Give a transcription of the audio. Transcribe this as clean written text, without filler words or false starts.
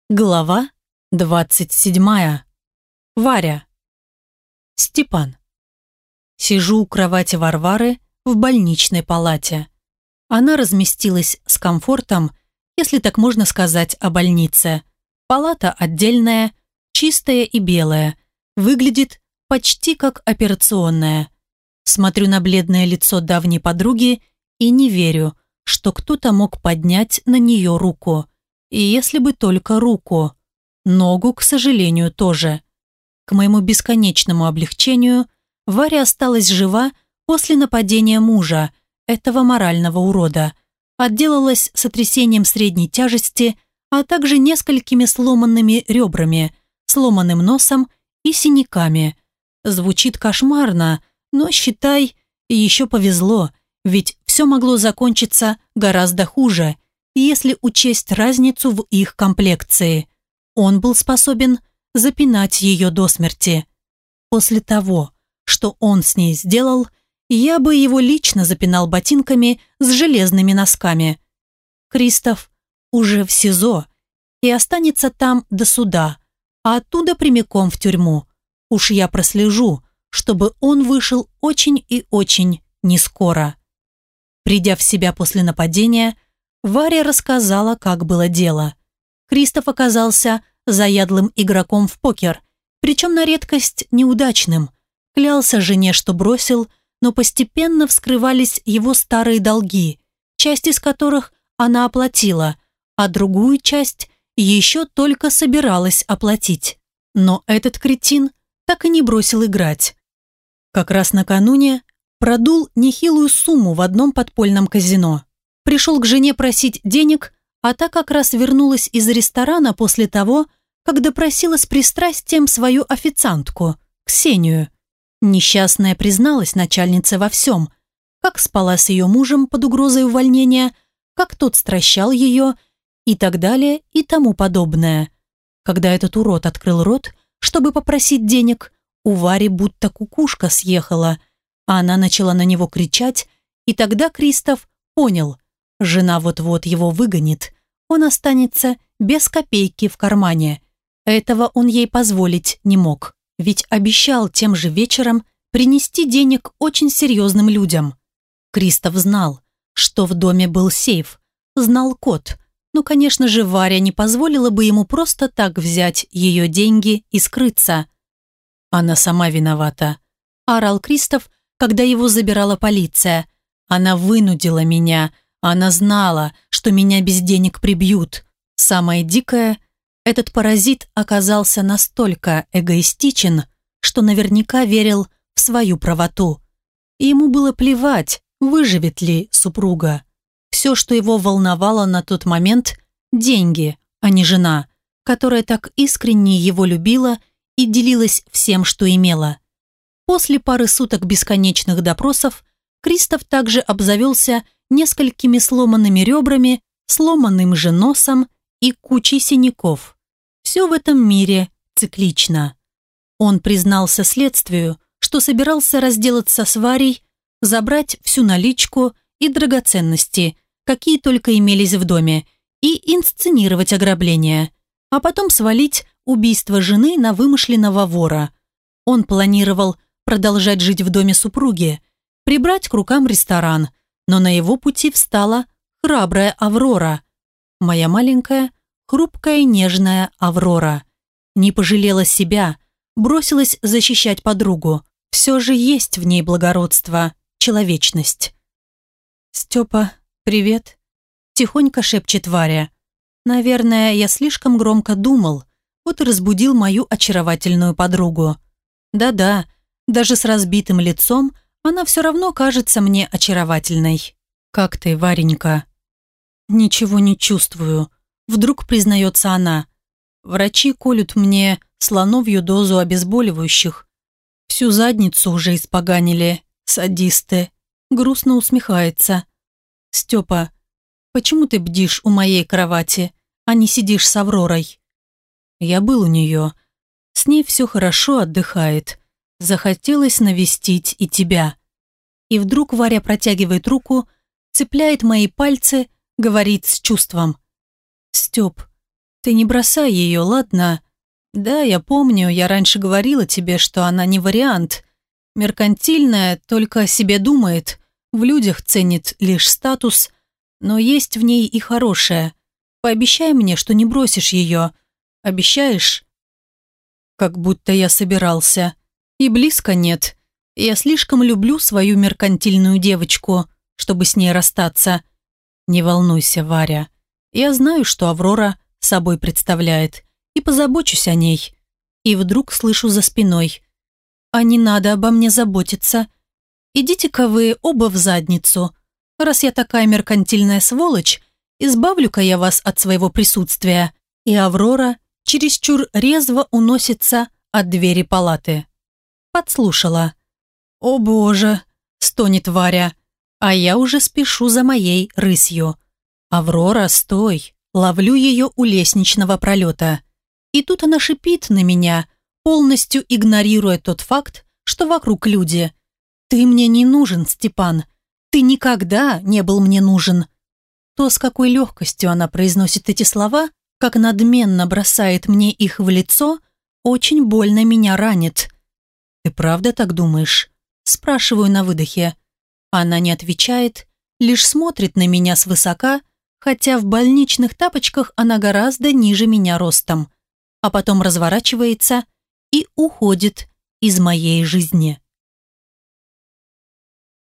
Глава 27. Варя. Степан. Сижу у кровати Варвары в больничной палате. Она разместилась с комфортом, если так можно сказать о больнице. Палата отдельная, чистая и белая, выглядит почти как операционная. Смотрю на бледное лицо давней подруги и не верю, что кто-то мог поднять на нее руку. И если бы только руку. Ногу, к сожалению, тоже. К моему бесконечному облегчению, Варя осталась жива после нападения мужа, этого морального урода. Отделалась сотрясением средней тяжести, а также несколькими сломанными ребрами, сломанным носом и синяками. Звучит кошмарно, но, считай, еще повезло, ведь все могло закончиться гораздо хуже, если учесть разницу в их комплекции. Он был способен запинать ее до смерти. После того, что он с ней сделал, я бы его лично запинал ботинками с железными носками. Кристоф уже в СИЗО и останется там до суда, а оттуда прямиком в тюрьму. Уж я прослежу, чтобы он вышел очень и очень нескоро. Придя в себя после нападения, Варя рассказала, как было дело. Кристоф оказался заядлым игроком в покер, причем на редкость неудачным. Клялся жене, что бросил, но постепенно вскрывались его старые долги, часть из которых она оплатила, а другую часть еще только собиралась оплатить. Но этот кретин так и не бросил играть. Как раз накануне продул нехилую сумму в одном подпольном казино. Пришел к жене просить денег, а та как раз вернулась из ресторана после того, как допросила с пристрастием свою официантку, Ксению. Несчастная призналась начальнице во всем, как спала с ее мужем под угрозой увольнения, как тот стращал ее и так далее и тому подобное. Когда этот урод открыл рот, чтобы попросить денег, у Вари будто кукушка съехала, а она начала на него кричать, и тогда Кристоф понял – жена вот-вот его выгонит, он останется без копейки в кармане. Этого он ей позволить не мог, ведь обещал тем же вечером принести денег очень серьезным людям. Кристоф знал, что в доме был сейф, знал код, но, конечно же, Варя не позволила бы ему просто так взять ее деньги и скрыться. «Она сама виновата», – орал Кристоф, когда его забирала полиция. «Она вынудила меня. Она знала, что меня без денег прибьют. Самое дикое, этот паразит оказался настолько эгоистичен, что наверняка верил в свою правоту. И ему было плевать, выживет ли супруга. Все, что его волновало на тот момент – деньги, а не жена, которая так искренне его любила и делилась всем, что имела. После пары суток бесконечных допросов Кристоф также обзавелся несколькими сломанными ребрами, сломанным же носом и кучей синяков. Все в этом мире циклично. Он признался следствию, что собирался разделаться с Варей, забрать всю наличку и драгоценности, какие только имелись в доме, и инсценировать ограбление, а потом свалить убийство жены на вымышленного вора. Он планировал продолжать жить в доме супруги, прибрать к рукам ресторан, но на его пути встала храбрая Аврора. Моя маленькая, хрупкая, нежная Аврора. Не пожалела себя, бросилась защищать подругу. Все же есть в ней благородство, человечность. «Степа, привет», – тихонько шепчет Варя. Наверное, я слишком громко думал, вот и разбудил мою очаровательную подругу. Да-да, даже с разбитым лицом она все равно кажется мне очаровательной. «Как ты, Варенька?» «Ничего не чувствую», – вдруг признается она. «Врачи колют мне слоновью дозу обезболивающих. Всю задницу уже испоганили, садисты». Грустно усмехается. «Степа, почему ты бдишь у моей кровати, а не сидишь с Авророй?» «Я был у нее. С ней все хорошо, отдыхает. Захотелось навестить и тебя». И вдруг Варя протягивает руку, цепляет мои пальцы, говорит с чувством. «Степ, Ты не бросай ее, ладно? Да, я помню, я раньше говорила тебе, что она не вариант. Меркантильная, только о себе думает, в людях ценит лишь статус, но есть в ней и хорошее. Пообещай мне, что не бросишь ее. Обещаешь? Как будто я собирался. И близко нет. Я слишком люблю свою меркантильную девочку, чтобы с ней расстаться. Не волнуйся, Варя. Я знаю, что Аврора собой представляет, и позабочусь о ней. И вдруг слышу за спиной: а не надо обо мне заботиться. Идите-ка вы оба в задницу. Раз я такая меркантильная сволочь, избавлю-ка я вас от своего присутствия. И Аврора чересчур резво уносится от двери палаты. Подслушала. «О боже!» – стонет Варя. А я уже спешу за моей рысью. «Аврора, стой!» Ловлю ее у лестничного пролета. И тут она шипит на меня, полностью игнорируя тот факт, что вокруг люди. «Ты мне не нужен, Степан. Ты никогда не был мне нужен». То, с какой легкостью она произносит эти слова, как надменно бросает мне их в лицо, очень больно меня ранит. «Ты правда так думаешь?» Спрашиваю на выдохе. Она не отвечает, лишь смотрит на меня свысока, хотя в больничных тапочках она гораздо ниже меня ростом, а потом разворачивается и уходит из моей жизни.